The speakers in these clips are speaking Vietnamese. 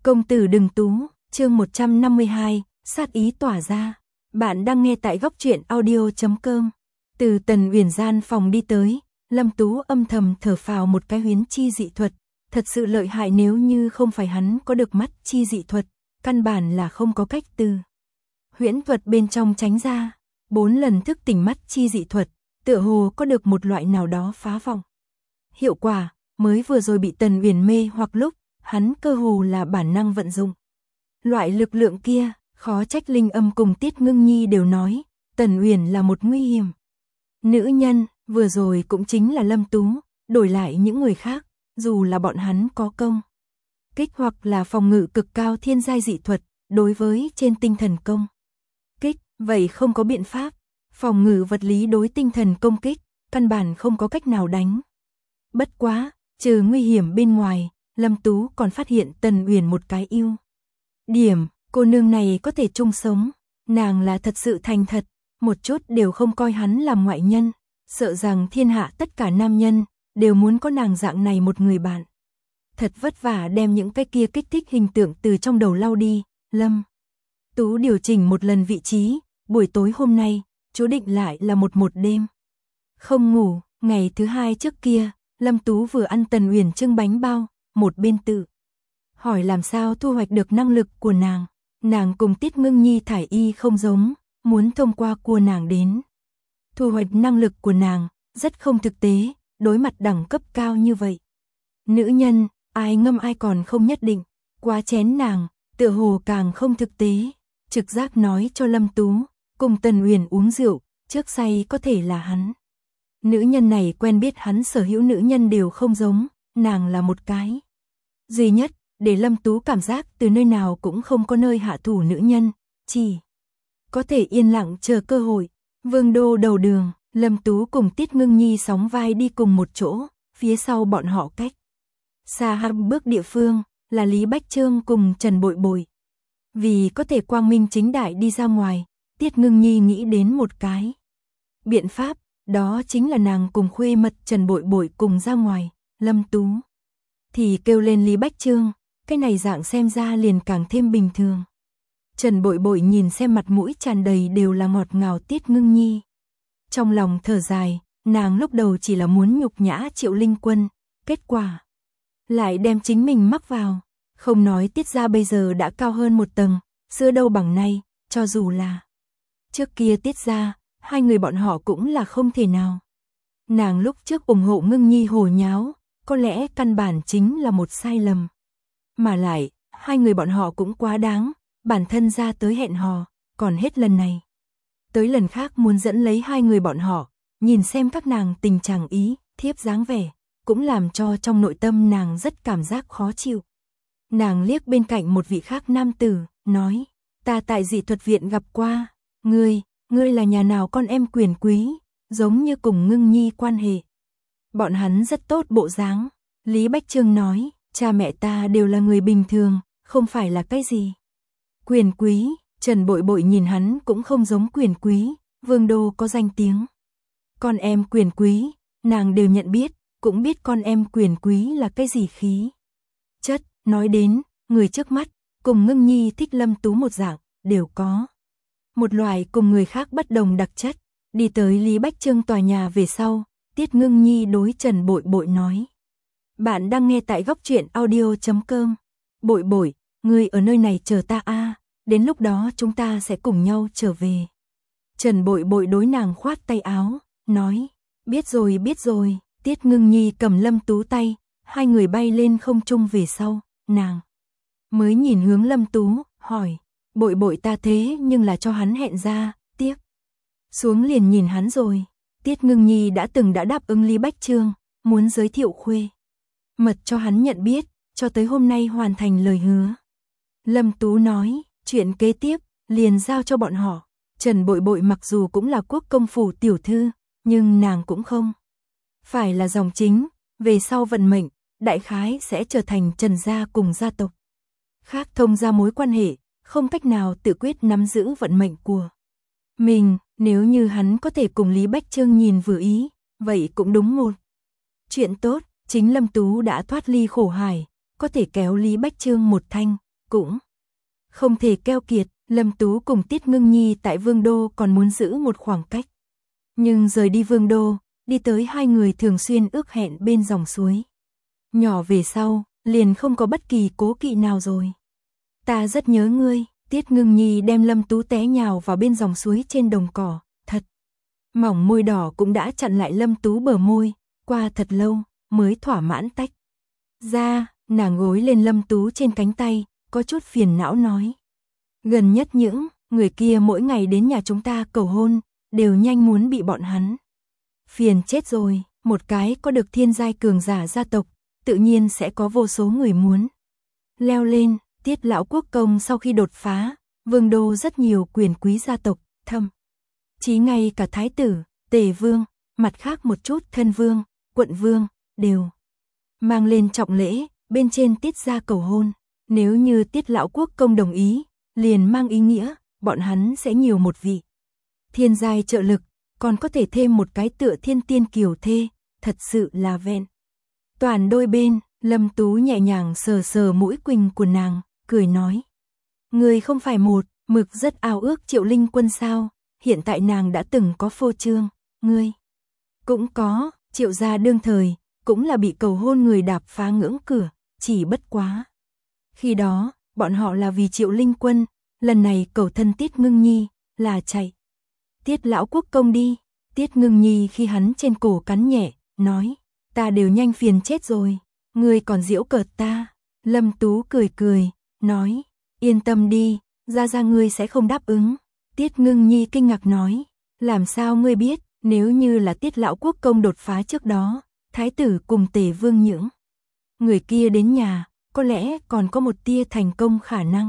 Công tử đừng tú, chương 152, sát ý tỏa ra. Bạn đang nghe tại góc truyện audio.com. Từ Tần Uyển gian phòng đi tới, Lâm Tú âm thầm thở phào một cái huyễn chi dị thuật. Thật sự lợi hại, nếu như không phải hắn có được mắt chi dị thuật, căn bản là không có cách từ huyễn thuật bên trong tránh ra. 4 lần thức tỉnh mắt chi dị thuật, tựa hồ có được một loại nào đó phá vọng. Hiệu quả, mới vừa rồi bị Tần Uyển mê hoặc lúc, hắn cơ hồ là bản năng vận dụng. Loại lực lượng kia, khó trách Linh Âm cùng Tiết Ngưng Nhi đều nói, Tần Uyển là một nguy hiểm nữ nhân, vừa rồi cũng chính là Lâm Tú, đổi lại những người khác, dù là bọn hắn có công kích hoặc là phòng ngự cực cao thiên giai dị thuật, đối với trên tinh thần công kích, vậy không có biện pháp, phòng ngự vật lý đối tinh thần công kích, căn bản không có cách nào đánh. Bất quá, trừ nguy hiểm bên ngoài, Lâm Tú còn phát hiện Tần Uyển một cái ưu điểm, cô nương này có thể chung sống, nàng là thật sự thành thật, một chút đều không coi hắn làm ngoại nhân, sợ rằng thiên hạ tất cả nam nhân đều muốn có nàng dạng này một người bạn. Thật vất vả đem những cái kia kích thích hình tượng từ trong đầu lau đi, Lâm Tú điều chỉnh một lần vị trí, buổi tối hôm nay, chú định lại là một đêm không ngủ. Ngày thứ hai trước kia, Lâm Tú vừa ăn Tần Uyển trưng bánh bao, một bên tự hỏi làm sao thu hoạch được năng lực của nàng. Nàng cùng Tiết Ngưng Nhi thải y không giống, muốn thông qua của nàng đến thu hoạch năng lực của nàng, rất không thực tế, đối mặt đẳng cấp cao như vậy. Nữ nhân, ai ngâm ai còn không nhất định, quá chén nàng, tựa hồ càng không thực tế. Trực giác nói cho Lâm Tú, cùng Tần Uyển uống rượu, trước say có thể là hắn. Nữ nhân này quen biết hắn sở hữu nữ nhân đều không giống, nàng là một cái duy nhất, để Lâm Tú cảm giác từ nơi nào cũng không có nơi hạ thủ nữ nhân, chỉ có thể yên lặng chờ cơ hội. Vương đô đầu đường, Lâm Tú cùng Tiết Ngưng Nhi sóng vai đi cùng một chỗ, phía sau bọn họ cách xa 2 bước địa phương, là Lý Bách Trương cùng Trần Bội Bội. Vì có thể quang minh chính đại đi ra ngoài, Tiết Ngưng Nhi nghĩ đến một cái biện pháp, đó chính là nàng cùng khuê mật Trần Bội Bội cùng ra ngoài. Lâm Tú thì kêu lên Lý Bách Trương, cái này dạng xem ra liền càng thêm bình thường. Trần Bội Bội nhìn xem mặt mũi tràn đầy đều là ngọt ngào Tiết Ngưng Nhi, trong lòng thở dài, nàng lúc đầu chỉ là muốn nhục nhã Triệu Linh Quân, kết quả lại đem chính mình mắc vào. Không nói Tiết gia bây giờ đã cao hơn một tầng, xưa đâu bằng nay, cho dù là trước kia Tiết gia, hai người bọn họ cũng là không thể nào. Nàng lúc trước ủng hộ Ngưng Nhi hồ nháo, có lẽ căn bản chính là một sai lầm. Mà lại, hai người bọn họ cũng quá đáng, bản thân ra tới hẹn hò, còn hết lần này tới lần khác muốn dẫn lấy hai người bọn họ, nhìn xem các nàng tình trạng ý, thiếp dáng vẻ, cũng làm cho trong nội tâm nàng rất cảm giác khó chịu. Nàng liếc bên cạnh một vị khác nam tử, nói, ta tại dị thuật viện gặp qua, ngươi là nhà nào con em quyền quý, giống như cùng Ngưng Nhi quan hệ. Bọn hắn rất tốt bộ dáng. Lý Bách Trương nói, cha mẹ ta đều là người bình thường, không phải là cái gì quyền quý. Trần Bội Bội nhìn hắn cũng không giống quyền quý, vương đô có danh tiếng. Con em quyền quý, nàng đều nhận biết, cũng biết con em quyền quý là cái gì khí chất. Nói đến, người trước mắt, cùng Ngưng Nhi thích Lâm Tú một dạng, đều có một loại cùng người khác bất đồng đặc chất. Đi tới Lý Bách Trương tòa nhà về sau, Tiết Ngưng Nhi đối Trần Bội Bội nói, bạn đang nghe tại góc truyện audio.com. Bội Bội, ngươi ở nơi này chờ ta a, đến lúc đó chúng ta sẽ cùng nhau trở về. Trần Bội Bội đối nàng khoát tay áo, nói, biết rồi. Tiết Ngưng Nhi cầm Lâm Tú tay, hai người bay lên không trung về sau, nàng mới nhìn hướng Lâm Tú, hỏi, Bội Bội ta thế nhưng là cho hắn hẹn ra, tiếp xuống liền nhìn hắn rồi. Tiết Ngưng Nhi đã đáp ứng Lý Bách Trương, muốn giới thiệu khuê mật cho hắn nhận biết, cho tới hôm nay hoàn thành lời hứa. Lâm Tú nói, chuyện kế tiếp liền giao cho bọn họ. Trần Bội Bội mặc dù cũng là quốc công phủ tiểu thư, nhưng nàng cũng không phải là dòng chính, về sau vận mệnh, đại khái sẽ trở thành Trần gia cùng gia tộc khác thông gia mối quan hệ, không cách nào tự quyết nắm giữ vận mệnh của mình. Nếu như hắn có thể cùng Lý Bách Trương nhìn vừa ý, vậy cũng đúng một chuyện tốt. Chính Lâm Tú đã thoát ly khổ hải, có thể kéo Lý Bách Trương một thanh, cũng không thể keo kiệt. Lâm Tú cùng Tiết Ngưng Nhi tại Vương Đô còn muốn giữ một khoảng cách. Nhưng rời đi Vương Đô, đi tới hai người thường xuyên ước hẹn bên dòng suối nhỏ về sau, liền không có bất kỳ cố kỵ nào rồi. Ta rất nhớ ngươi. Tiết Ngưng Nhi đem Lâm Tú té nhào vào bên dòng suối trên đồng cỏ, thật mỏng môi đỏ cũng đã chặn lại Lâm Tú bờ môi, qua thật lâu mới thỏa mãn tách ra. Nàng gối lên Lâm Tú trên cánh tay, có chút phiền não nói. Gần nhất những người kia mỗi ngày đến nhà chúng ta cầu hôn, đều nhanh muốn bị bọn hắn phiền chết rồi. Một cái có được thiên giai cường giả gia tộc, tự nhiên sẽ có vô số người muốn leo lên. Tiết lão quốc công sau khi đột phá, Vương Đô rất nhiều quyền quý gia tộc, thậm chí ngay cả thái tử, tề vương, mặt khác một chút thân vương, quận vương, đều mang lên trọng lễ, bên trên Tiết gia cầu hôn. Nếu như Tiết lão quốc công đồng ý, liền mang ý nghĩa, bọn hắn sẽ nhiều một vị thiên giai trợ lực, còn có thể thêm một cái tựa thiên tiên kiều thê, thật sự là vẹn toàn đôi bên. Lâm Tú nhẹ nhàng sờ sờ mũi quỳnh của nàng, cười nói. Người không phải một mực rất ao ước Triệu Linh Quân sao, hiện tại nàng đã từng có phô trương, ngươi cũng có. Triệu gia đương thời, cũng là bị cầu hôn người đạp phá ngưỡng cửa, chỉ bất quá. Khi đó, bọn họ là vì Triệu Linh Quân, lần này cầu thân Tiết Ngưng Nhi, là chạy Tiết lão quốc công đi. Tiết Ngưng Nhi khi hắn trên cổ cắn nhẹ, nói. Ta đều nhanh phiền chết rồi, ngươi còn giễu cợt ta. Lâm Tú cười cười, nói. Yên tâm đi, ra ngươi sẽ không đáp ứng. Tiết Ngưng Nhi kinh ngạc nói. Làm sao ngươi biết, nếu như là Tiết lão quốc công đột phá trước đó, thái tử cùng tề vương những người kia đến nhà, có lẽ còn có một tia thành công khả năng.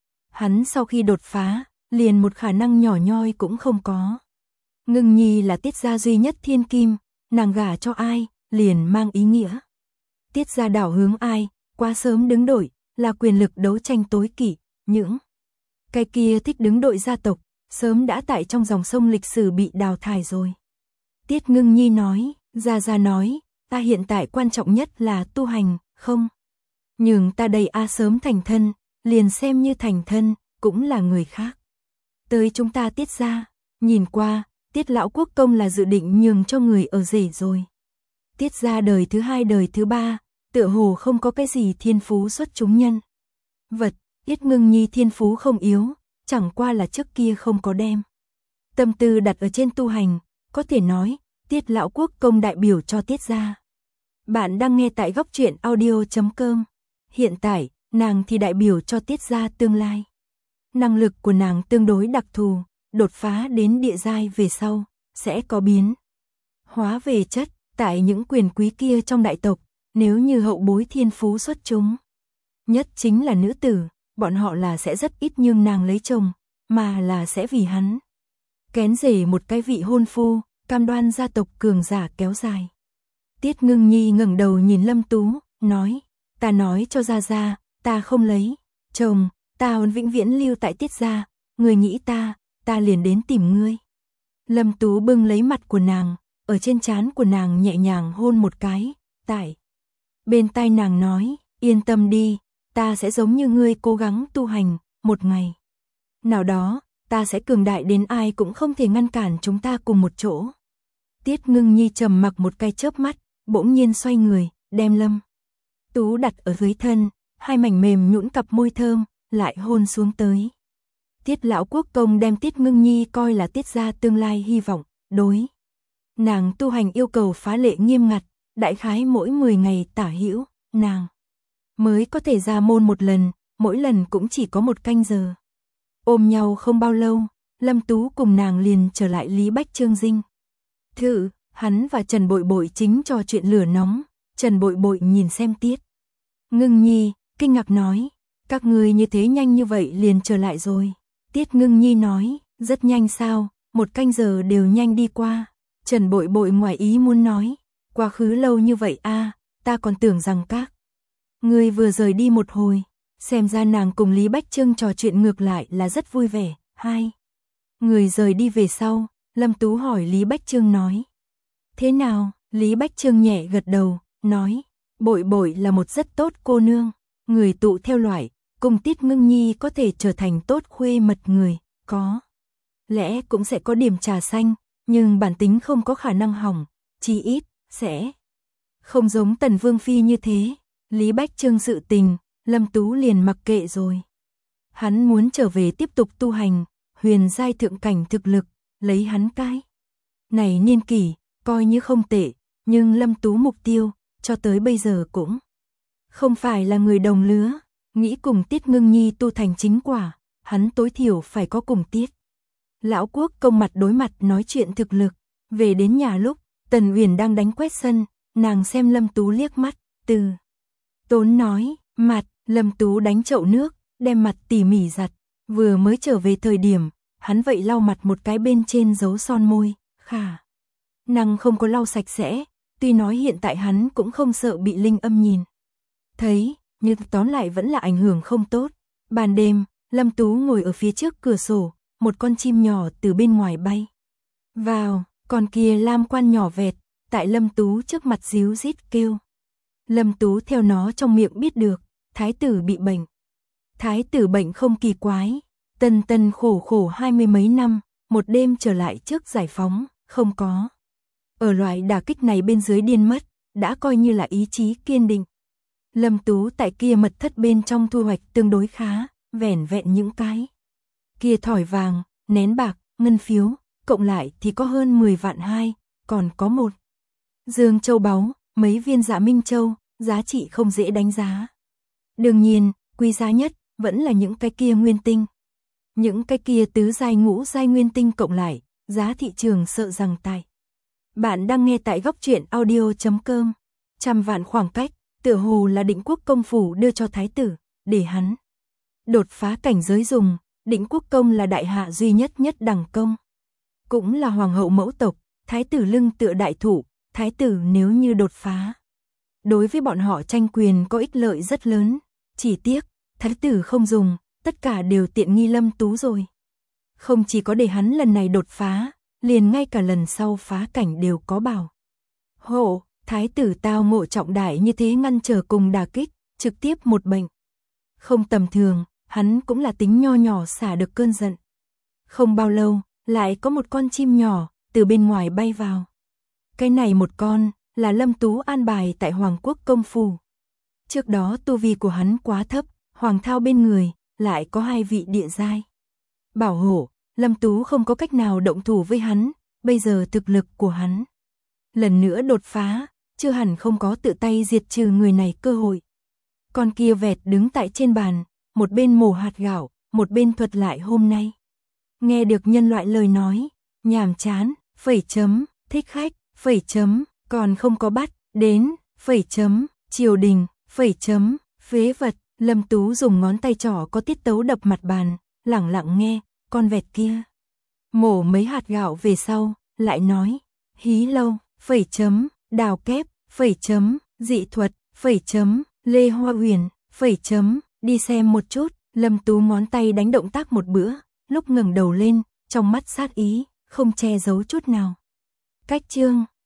Hắn sau khi đột phá, liền một khả năng nhỏ nhoi cũng không có. Ngưng Nhi là Tiết gia duy nhất thiên kim, nàng gả cho ai, liền mang ý nghĩa Tiết gia đảo hướng ai, quá sớm đứng đội, là quyền lực đấu tranh tối kỵ. Những cái kia thích đứng đội gia tộc, sớm đã tại trong dòng sông lịch sử bị đào thải rồi. Tiết Ngưng Nhi nói. Gia nói, ta hiện tại quan trọng nhất là tu hành, không nhường ta đây sớm thành thân, liền xem như thành thân, cũng là người khác tới chúng ta Tiết gia. Nhìn qua, Tiết lão quốc công là dự định nhường cho người ở rể rồi. Tiết gia đời thứ hai đời thứ ba, tựa hồ không có cái gì thiên phú xuất chúng nhân vật. Tiết Ngưng Nhi thiên phú không yếu, chẳng qua là trước kia không có đem tâm tư đặt ở trên tu hành, có thể nói, Tiết lão quốc công đại biểu cho Tiết gia. Bạn đang nghe tại Góc Truyện Audio.com. Hiện tại, nàng thì đại biểu cho Tiết gia tương lai. Năng lực của nàng tương đối đặc thù, đột phá đến địa giai về sau, sẽ có biến hóa về chất. Tại những quyền quý kia trong đại tộc, nếu như hậu bối thiên phú xuất chúng nhất chính là nữ tử, bọn họ là sẽ rất ít nhường nàng lấy chồng, mà là sẽ vì hắn kén rể một cái vị hôn phu, cam đoan gia tộc cường giả kéo dài. Tiết Ngưng Nhi ngẩng đầu nhìn Lâm Tú, nói. Ta nói cho Gia, ta không lấy chồng, ta muốn vĩnh viễn lưu tại Tiết gia, người nghĩ ta liền đến tìm ngươi. Lâm Tú bưng lấy mặt của nàng, ở trên trán của nàng nhẹ nhàng hôn một cái, tại bên tai nàng nói, yên tâm đi, ta sẽ giống như ngươi cố gắng tu hành, một ngày nào đó, ta sẽ cường đại đến ai cũng không thể ngăn cản chúng ta cùng một chỗ. Tiết Ngưng Nhi trầm mặc một cái chớp mắt, bỗng nhiên xoay người, đem Lâm Tú đặt ở dưới thân, hai mảnh mềm nhũn cặp môi thơm, lại hôn xuống tới. Tiết lão quốc công đem Tiết Ngưng Nhi coi là Tiết gia tương lai hy vọng, đối nàng tu hành yêu cầu phá lệ nghiêm ngặt, đại khái mỗi 10 ngày tả hữu, nàng mới có thể ra môn một lần, mỗi lần cũng chỉ có 1 canh giờ. Ôm nhau không bao lâu, Lâm Tú cùng nàng liền trở lại Lý Bách Trương dinh thự. Hắn và Trần Bội Bội chính trò chuyện lửa nóng. Trần Bội Bội nhìn xem Tiết Ngưng Nhi, kinh ngạc nói, các ngươi như thế nhanh như vậy liền trở lại rồi. Tiết Ngưng Nhi nói, rất nhanh sao, 1 canh giờ đều nhanh đi qua. Trần Bội Bội ngoài ý muốn nói, quá khứ lâu như vậy ta còn tưởng rằng các ngươi vừa rời đi một hồi. Xem ra nàng cùng Lý Bách Trương trò chuyện ngược lại là rất vui vẻ. Hai người rời đi về sau, Lâm Tú hỏi Lý Bách Trương nói, thế nào? Lý Bách Trương nhẹ gật đầu, nói, Bội Bội là một rất tốt cô nương, người tụ theo loại, cùng Tiết Ngưng Nhi có thể trở thành tốt khuê mật người, có lẽ cũng sẽ có điểm trà xanh, nhưng bản tính không có khả năng hỏng, chí ít sẽ không giống Tần Vương phi như thế. Lý Bách Trương sự tình, Lâm Tú liền mặc kệ rồi. Hắn muốn trở về tiếp tục tu hành, huyền giai thượng cảnh thực lực, lấy hắn cái này niên kỷ, coi như không tệ, nhưng Lâm Tú mục tiêu, cho tới bây giờ cũng không phải là người đồng lứa, nghĩ cùng Tiết Ngưng Nhi tu thành chính quả, hắn tối thiểu phải có cùng Tiết Lão Quốc công mặt đối mặt nói chuyện thực lực. Về đến nhà lúc, Tần Uyển đang đánh quét sân, nàng xem Lâm Tú liếc mắt, từ tốn nói, mặt, Lâm Tú đánh chậu nước, đem mặt tỉ mỉ giặt, vừa mới trở về thời điểm, hắn vậy lau mặt một cái bên trên dấu son môi, khả năng không có lau sạch sẽ, tuy nói hiện tại hắn cũng không sợ bị linh âm nhìn thấy, nhưng tóm lại vẫn là ảnh hưởng không tốt. Ban đêm, Lâm Tú ngồi ở phía trước cửa sổ, một con chim nhỏ từ bên ngoài bay vào, con kia lam quan nhỏ vẹt, tại Lâm Tú trước mặt díu rít kêu. Lâm Tú theo nó trong miệng biết được, thái tử bị bệnh. Thái tử bệnh không kỳ quái, tần tần khổ khổ 20 mấy năm, một đêm trở lại trước giải phóng, không có. Ở loại đả kích này bên dưới điên mất, đã coi như là ý chí kiên định. Lâm Tú tại kia mật thất bên trong thu hoạch tương đối khá, vẻn vẹn những cái kia thỏi vàng, nén bạc, ngân phiếu, cộng lại thì có hơn 10 vạn hai, còn có một dương châu báu, mấy viên Dạ Minh Châu, giá trị không dễ đánh giá. Đương nhiên, quý giá nhất vẫn là những cái kia nguyên tinh. Những cái kia tứ giai ngũ giai nguyên tinh cộng lại, giá thị trường sợ rằng tại. Bạn đang nghe tại góc truyện audio.com. Trăm vạn khoảng cách, tựa hồ là Định Quốc công phủ đưa cho thái tử, để hắn đột phá cảnh giới dùng. Định Quốc công là đại hạ duy nhất nhất đẳng công, cũng là hoàng hậu mẫu tộc, thái tử lưng tựa đại thụ, thái tử nếu như đột phá, đối với bọn họ tranh quyền có ích lợi rất lớn. Chỉ tiếc, thái tử không dùng, tất cả đều tiện nghi Lâm Tú rồi. Không chỉ có để hắn lần này đột phá, liền ngay cả lần sau phá cảnh đều có bảo hộ. Thái tử tao ngộ trọng đại như thế ngăn trở cùng đả kích, trực tiếp một bệnh không tầm thường, hắn cũng là tính nho nhỏ xả được cơn giận. Không bao lâu, lại có một con chim nhỏ từ bên ngoài bay vào. Cái này một con là Lâm Tú an bài tại Hoàng Quốc công phủ. Trước đó tu vi của hắn quá thấp, Hoàng Thao bên người lại có 2 vị địa giai bảo hộ, Lâm Tú không có cách nào động thủ với hắn. Bây giờ thực lực của hắn lần nữa đột phá, chưa hẳn không có tự tay diệt trừ người này cơ hội. Con kia vẹt đứng tại trên bàn, một bên mổ hạt gạo, một bên thuật lại hôm nay. Nghe được nhân loại lời nói, nhàm chán, phẩy chấm, thích khách, phẩy chấm, còn không có bắt, đến, phẩy chấm, triều đình, phẩy chấm, phế vật. Lâm Tú dùng ngón tay trỏ có tiết tấu đập mặt bàn, lẳng lặng nghe, con vẹt kia mổ mấy hạt gạo về sau, lại nói, hí lâu, phẩy chấm, đào kép, phẩy chấm, dị thuật, phẩy chấm, Lê Hoa Huyền, phẩy chấm, đi xem một chút. Lâm Tú ngón tay đánh động tác một bữa, lúc ngẩng đầu lên, trong mắt sát ý, không che giấu chút nào. Cách chương